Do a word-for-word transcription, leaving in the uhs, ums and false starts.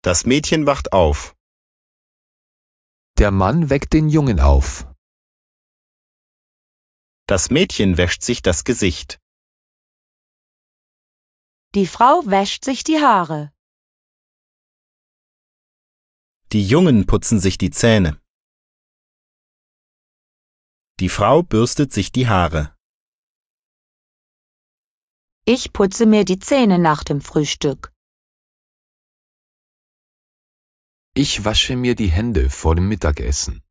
Das Mädchen wacht auf. Der Mann weckt den Jungen auf. Das Mädchen wäscht sich das Gesicht. Die Frau wäscht sich die Haare. Die Jungen putzen sich die Zähne. Die Frau bürstet sich die Haare. Ich putze mir die Zähne nach dem Frühstück. Ich wasche mir die Hände vor dem Mittagessen.